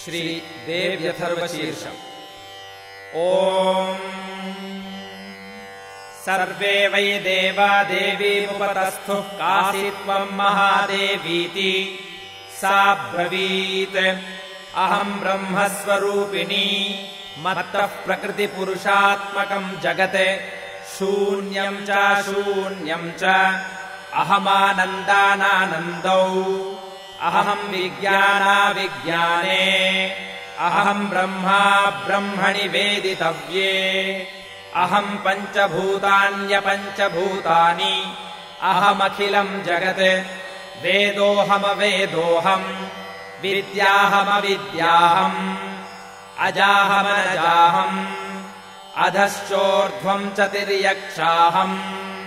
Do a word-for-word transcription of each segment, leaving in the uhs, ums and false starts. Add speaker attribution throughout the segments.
Speaker 1: श्रीदेव्यथर्वशीर्षम्। ओम् सर्वे वै देवा देवीमुपतस्थुः कासि त्वम् महादेवीति सा ब्रवीत्। अहम् ब्रह्मस्वरूपिणी मत्तः प्रकृतिपुरुषात्मकम् जगत् शून्यम् च शून्यम् च अहमानन्दानानन्दौ अहम् विज्ञानाविज्ञाने अहम् ब्रह्मा ब्रह्मणि वेदितव्ये। अहम् पञ्चभूतान्यपञ्चभूतानि अहमखिलम् जगत् वेदोऽहमवेदोऽहम् विद्याहमविद्याहम् अजाहमनजाहम् अधश्चोर्ध्वम् च तिर्यक्षाहम्।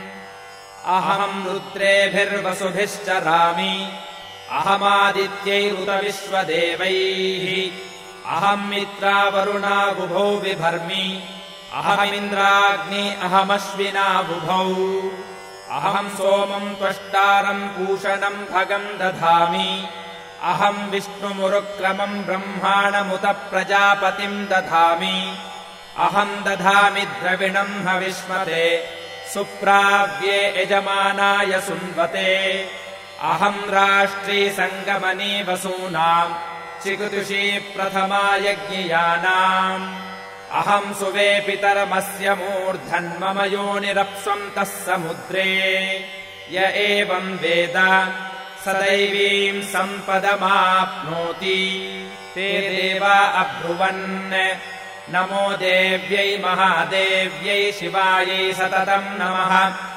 Speaker 1: अहम् रुद्रेभिर्वसुभिश्चरामि अहमादित्यैरुत विश्वदेवैः। अहम् मित्रावरुणाबुभौ बिभर्मि अहमिन्द्राग्नि अहमश्विनाबुभौ। अहम् सोमम् त्वष्टारम् पूषणम् भगम् दधामि अहम् विष्णुमुरुक्रमम् ब्रह्माणमुत प्रजापतिम् दधामि। अहम् दधामि द्रविणम् हविष्मते सुप्राव्ये यजमानाय सुन्वते। अहम् राष्ट्री सङ्गमनी वसूनाम् चिकुतुषी प्रथमा यज्ञियानाम्। अहम् सुवेपितरमस्य मूर्धन्मम योनिरप्स्वन्तः समुद्रे। य एवम् वेद स दैवीम् सम्पदमाप्नोति। ते देवा अब्रुवन् नमो देव्यै महादेव्यै शिवायै सततम् नमः।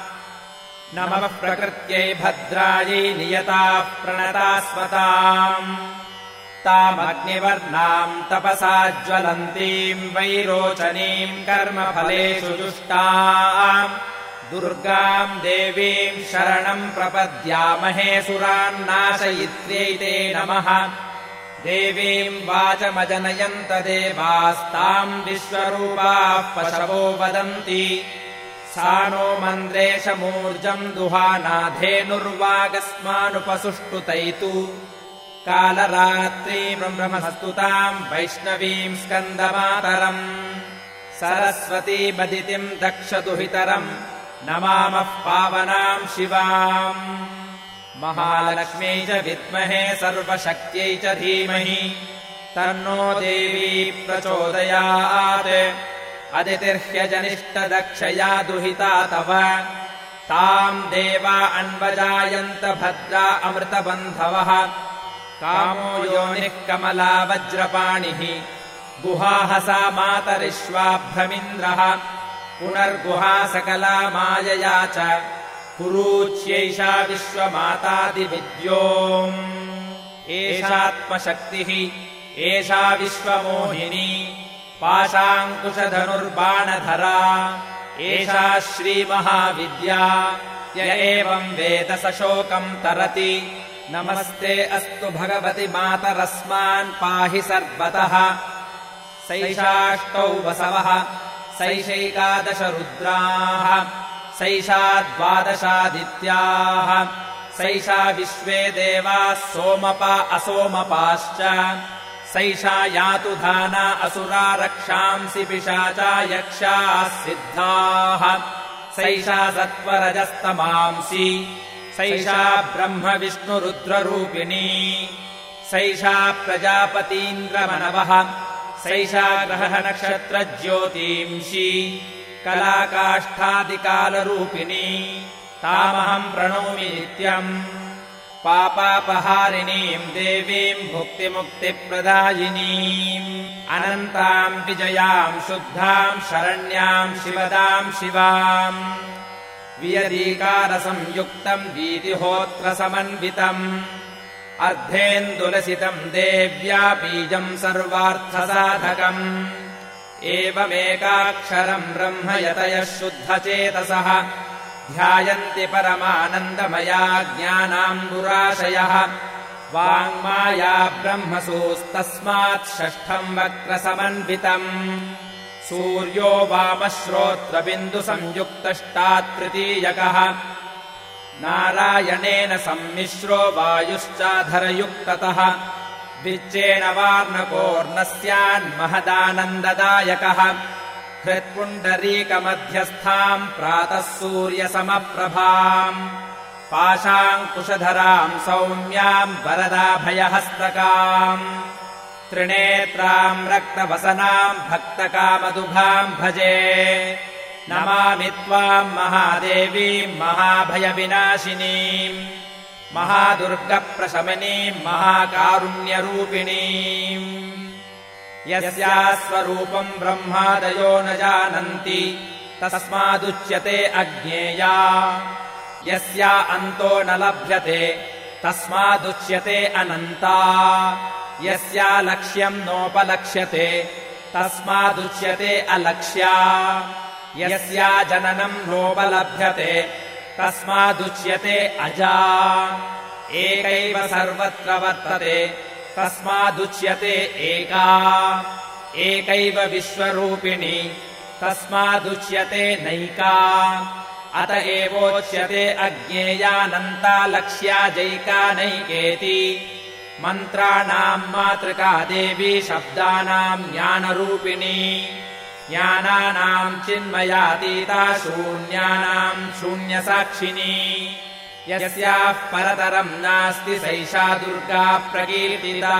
Speaker 1: नमः प्रकृत्यै भद्रायै नियताः प्रणतास्मताम्। तामग्निवर्णाम् तपसा ज्वलन्तीम् वैरोचनीम् कर्मफलेषु जुष्टाम् दुर्गाम् देवीम् शरणम् प्रपद्यामहे सुरान्नाशयित्र्यै ते नमः। देवीम् वाचमजनयन्त देवास्ताम् विश्वरूपाः पशवो वदन्ति। सा नो मन्द्रेशमूर्जम् दुहानाधेनुर्वागस्मानुपसुष्टुतैतु। कालरात्रीम् ब्रह्मस्तुताम् वैष्णवीम् स्कन्दमातरम् सरस्वतीमदितिम् दक्षदुहितरम् नमामः पावनाम् शिवाम्। महालक्ष्म्यै च विद्महे सर्वशक्त्यै च धीमहि तन्नो देवी प्रचोदयात्। अदितिर्ह्यजनिष्टदक्षया दुहिता तव ताम् देवा अन्वजायन्त भद्रा अमृतबन्धवः। कामो योनिः कमला वज्रपाणिः गुहाहसा मातरिश्वाभ्रमिन्द्रः। पुनर्गुहा सकला मायया च कुरूच्यैषा विश्वमातादिविद्योम्। एषात्मशक्तिः एषा विश्वमोहिनी पाशाङ्कुशधनुर्बाणधरा। एषा श्रीमहाविद्या य एवम् वेद स शोकम् तरति। नमस्ते अस्तु भगवति मातरस्मान् पाहि सर्वतः। सैषाष्टौ वसवः सैषैकादश रुद्राः सैषा द्वादशादित्याः सैषा विश्वे देवाः सोमपा असोमपाश्च। सैषा यातु धाना असुरा रक्षांसि पिशाचा यक्षाः सिद्धाः। सैषा सत्त्वरजस्तमांसि सैषा ब्रह्म विष्णुरुद्ररूपिणी। सैषा प्रजापतीन्द्रमनवः सैषा ग्रहनक्षत्रज्योतींषि कलाकाष्ठादिकालरूपिणी। तामहम् प्रणौमि नित्यम् पापापहारिणीम् देवीम् भुक्तिमुक्तिप्रदायिनीम्। अनन्ताम् विजयाम् शुद्धाम् शरण्याम् शिवदाम् शिवाम्। वियदीकारसंयुक्तम् वीतिहोत्रसमन्वितम् अर्धेन्दुलसितम् देव्या बीजम् सर्वार्थसाधकम्। एवमेकाक्षरम् ब्रह्म यतयः शुद्धचेतसः ध्यायन्ति परमानन्दमया ज्ञानाम्बुराशयः। वाङ्माया ब्रह्मसूस्तस्मात् षष्ठम् वक्रसमन्वितम्। सूर्यो वामश्रोत्रबिन्दुसंयुक्तष्टात्तृतीयकः। नारायणेन सम्मिश्रो वायुश्चाधरयुक्ततः विच्चेन वार्णकोर्न स्यान्महदानन्ददायकः हृत्पुण्डरीकमध्यस्थाम् प्रातः सूर्यसमप्रभाम् पाशाङ्कुशधराम् सौम्याम् वरदाभयहस्तकाम् त्रिनेत्राम् रक्तवसनाम् भक्तकामदुघाम् भजे नमामि त्वाम् महादेवीम् महाभयविनाशिनीम् महादुर्गप्रशमनीम् महाकारुण्यरूपिणीम् यस्याः स्वरूपम् ब्रह्मादयो न जानन्ति तस्मादुच्यते अज्ञेया यस्या अन्तो न लभ्यते तस्मादुच्यते अनन्ता यस्या लक्ष्यम् नोपलक्ष्यते तस्मादुच्यते अलक्ष्या यस्या जननम् नोपलभ्यते तस्मादुच्यते अजा एकैव सर्वत्र वर्तते तस्मादुच्यते एका एकैव विश्वरूपिणी तस्मादुच्यते नैका अत एवोच्यते अज्ञेयानन्ता लक्ष्या जैका नैकेति मन्त्राणाम् मातृका देवी शब्दानाम् ज्ञानरूपिणी ज्ञानानाम् चिन्मयातीता शून्यानाम् शून्यसाक्षिणी यस्याः परतरम् नास्ति सैषा दुर्गा प्रकीर्तिता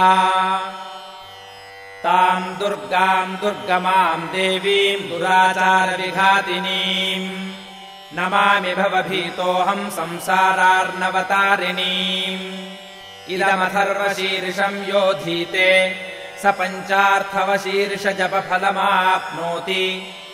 Speaker 1: ताम् दुर्गाम् दुर्गमाम् देवीम् दुराचारविघातिनीम् नमामि भवभीतोऽहम् संसारार्णवतारिणीम् इदमथर्वशीर्षम् योधीते स पञ्चार्थवशीर्षजपफलमाप्नोति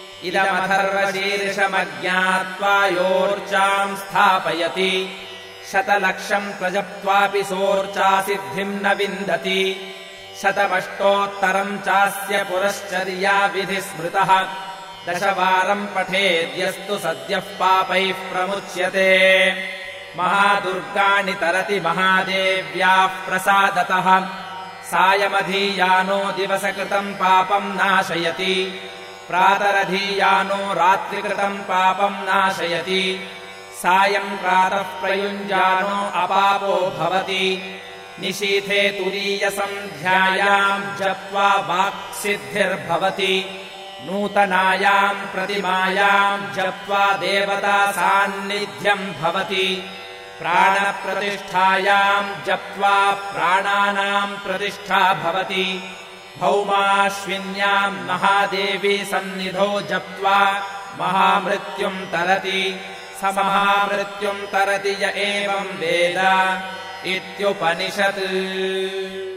Speaker 1: इदमथर्वशीर्षमज्ञात्वा योर्चाम् स्थापयति शतलक्षम् प्रजप्त्वापि सोर्चासिद्धिम् न विन्दति शतमष्टोत्तरम् चास्य पुरश्चर्याविधिः स्मृतः दशवारम् पठेद्यस्तु सद्यः पापैः प्रमुच्यते महादुर्गाणि तरति महादेव्याः प्रसादतः सायमधीयानो दिवसकृतम् पापम् नाशयति प्रातरधीयानो रात्रिकृतम् पापम् नाशयति सायम् प्रातः प्रयुञ्जानो अपापो भवति निशीथे तुरीयसन्ध्यायाम् जप्त्वा वाक्सिद्धिर्भवति नूतनायाम् प्रतिमायाम् जप्त्वा देवता सान्निध्यम् भवति प्राणप्रतिष्ठायाम् जप्त्वा प्राणानाम् प्रतिष्ठा भवति भौमाश्विन्याम् महादेवी सन्निधौ जप्त्वा महामृत्युम् तरति स महामृत्युम् तरति य एवम् वेद इत्युपनिषत्।